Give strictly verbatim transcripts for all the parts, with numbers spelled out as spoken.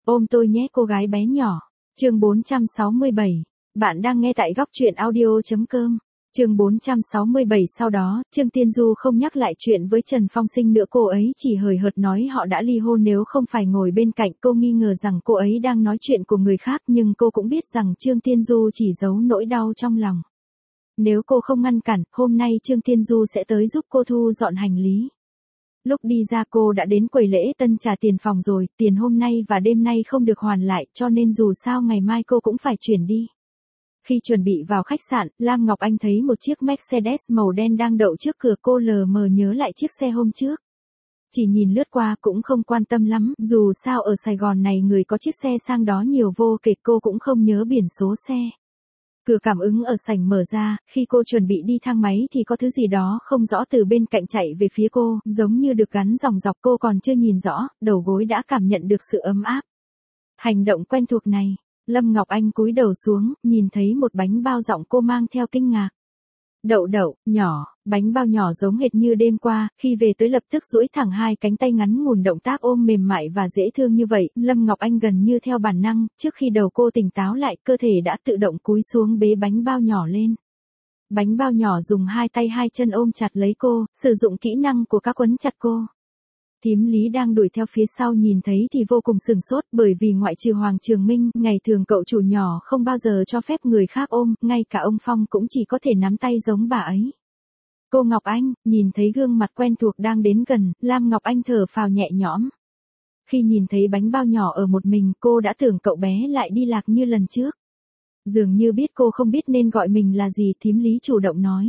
Ôm tôi nhé cô gái bé nhỏ. Chương bốn trăm sáu mươi bảy. Bạn đang nghe tại góc truyện audio.com. Chương bốn trăm sáu mươi bảy. Sau đó, Trương Tiên Du không nhắc lại chuyện với Trần Phong Sinh nữa, cô ấy chỉ hời hợt nói họ đã ly hôn. Nếu không phải ngồi bên cạnh, cô nghi ngờ rằng cô ấy đang nói chuyện của người khác, nhưng cô cũng biết rằng Trương Tiên Du chỉ giấu nỗi đau trong lòng. Nếu cô không ngăn cản, hôm nay Trương Tiên Du sẽ tới giúp cô thu dọn hành lý. Lúc đi ra cô đã đến quầy lễ tân trả tiền phòng rồi, tiền hôm nay và đêm nay không được hoàn lại, cho nên dù sao ngày mai cô cũng phải chuyển đi. Khi chuẩn bị vào khách sạn, Lam Ngọc Anh thấy một chiếc Mercedes màu đen đang đậu trước cửa, cô lờ mờ nhớ lại chiếc xe hôm trước. Chỉ nhìn lướt qua cũng không quan tâm lắm, dù sao ở Sài Gòn này người có chiếc xe sang đó nhiều vô kể, cô cũng không nhớ biển số xe. Cửa cảm ứng ở sảnh mở ra, khi cô chuẩn bị đi thang máy thì có thứ gì đó không rõ từ bên cạnh chạy về phía cô, giống như được gắn dòng dọc, cô còn chưa nhìn rõ, đầu gối đã cảm nhận được sự ấm áp. Hành động quen thuộc này, Lâm Ngọc Anh cúi đầu xuống, nhìn thấy một bánh bao rọng, cô mang theo kinh ngạc. Đậu đậu, nhỏ, bánh bao nhỏ giống hệt như đêm qua, khi về tới lập tức duỗi thẳng hai cánh tay ngắn ngủn, động tác ôm mềm mại và dễ thương như vậy, Lâm Ngọc Anh gần như theo bản năng, trước khi đầu cô tỉnh táo lại, cơ thể đã tự động cúi xuống bế bánh bao nhỏ lên. Bánh bao nhỏ dùng hai tay hai chân ôm chặt lấy cô, sử dụng kỹ năng của các quấn chặt cô. Thím Lý đang đuổi theo phía sau nhìn thấy thì vô cùng sửng sốt, bởi vì ngoại trừ Hoàng Trường Minh, ngày thường cậu chủ nhỏ không bao giờ cho phép người khác ôm, ngay cả ông Phong cũng chỉ có thể nắm tay giống bà ấy. Cô Ngọc Anh, nhìn thấy gương mặt quen thuộc đang đến gần, Lam Ngọc Anh thở phào nhẹ nhõm. Khi nhìn thấy bánh bao nhỏ ở một mình, cô đã tưởng cậu bé lại đi lạc như lần trước. Dường như biết cô không biết nên gọi mình là gì, thím Lý chủ động nói.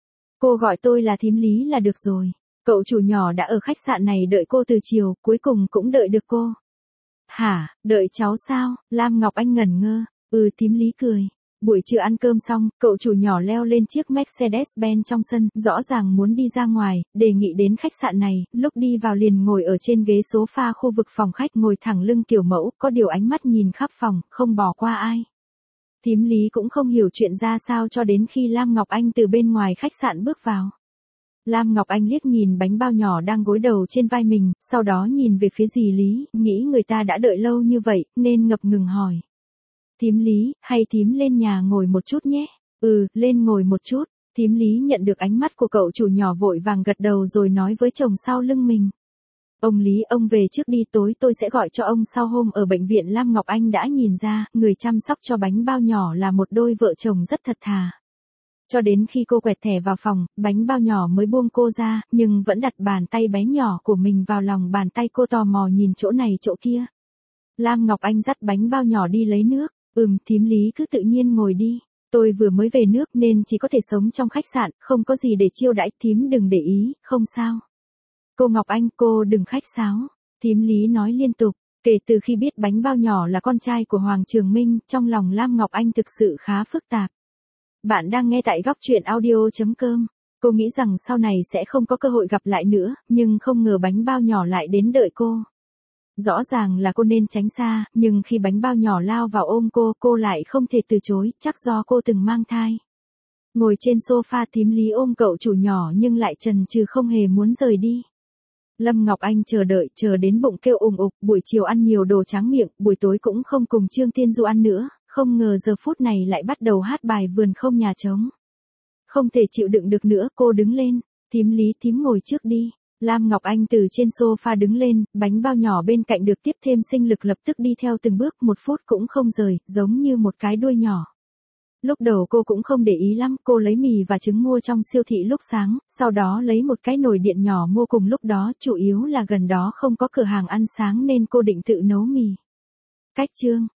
Cô gọi tôi là thím Lý là được rồi. Cậu chủ nhỏ đã ở khách sạn này đợi cô từ chiều, cuối cùng cũng đợi được cô. Hả, đợi cháu sao? Lam Ngọc Anh ngẩn ngơ. Ừ, thím Lý cười. Buổi trưa ăn cơm xong, cậu chủ nhỏ leo lên chiếc Mercedes-Benz trong sân, rõ ràng muốn đi ra ngoài, đề nghị đến khách sạn này, lúc đi vào liền ngồi ở trên ghế sofa khu vực phòng khách, ngồi thẳng lưng kiểu mẫu, có điều ánh mắt nhìn khắp phòng, không bỏ qua ai. Thím Lý cũng không hiểu chuyện ra sao cho đến khi Lam Ngọc Anh từ bên ngoài khách sạn bước vào. Lam Ngọc Anh liếc nhìn bánh bao nhỏ đang gối đầu trên vai mình, sau đó nhìn về phía dì Lý, nghĩ người ta đã đợi lâu như vậy, nên ngập ngừng hỏi. Thím Lý, hay thím lên nhà ngồi một chút nhé? Ừ, lên ngồi một chút. Thím Lý nhận được ánh mắt của cậu chủ nhỏ vội vàng gật đầu rồi nói với chồng sau lưng mình. Ông Lý, ông về trước đi, tối tôi sẽ gọi cho ông sau. Hôm ở bệnh viện Lam Ngọc Anh đã nhìn ra, người chăm sóc cho bánh bao nhỏ là một đôi vợ chồng rất thật thà. Cho đến khi cô quẹt thẻ vào phòng, bánh bao nhỏ mới buông cô ra, nhưng vẫn đặt bàn tay bé nhỏ của mình vào lòng bàn tay cô, tò mò nhìn chỗ này chỗ kia. Lam Ngọc Anh dắt bánh bao nhỏ đi lấy nước. Ừm, thím Lý cứ tự nhiên ngồi đi. Tôi vừa mới về nước nên chỉ có thể sống trong khách sạn, không có gì để chiêu đãi, thím đừng để ý, không sao. Cô Ngọc Anh, cô đừng khách sáo. Thím Lý nói liên tục. Kể từ khi biết bánh bao nhỏ là con trai của Hoàng Trường Minh, trong lòng Lam Ngọc Anh thực sự khá phức tạp. Bạn đang nghe tại góc truyện audio.com. Cô nghĩ rằng sau này sẽ không có cơ hội gặp lại nữa, nhưng không ngờ bánh bao nhỏ lại đến đợi cô. Rõ ràng là cô nên tránh xa, nhưng khi bánh bao nhỏ lao vào ôm cô, cô lại không thể từ chối, chắc do cô từng mang thai. Ngồi trên sofa, thím Lý ôm cậu chủ nhỏ nhưng lại chần chừ không hề muốn rời đi. Lâm Ngọc Anh chờ đợi, chờ đến bụng kêu ùng ục, buổi chiều ăn nhiều đồ tráng miệng, buổi tối cũng không cùng Trương Tiên Du ăn nữa, không ngờ giờ phút này lại bắt đầu hát bài Vườn Không Nhà Trống. Không thể chịu đựng được nữa, cô đứng lên. Thím Lý, thím ngồi trước đi. Lam Ngọc Anh từ trên sofa đứng lên, bánh bao nhỏ bên cạnh được tiếp thêm sinh lực lập tức đi theo từng bước, một phút cũng không rời, giống như một cái đuôi nhỏ. Lúc đầu cô cũng không để ý lắm, cô lấy mì và trứng mua trong siêu thị lúc sáng, sau đó lấy một cái nồi điện nhỏ mua cùng lúc đó, chủ yếu là gần đó không có cửa hàng ăn sáng nên cô định tự nấu mì. Cách chương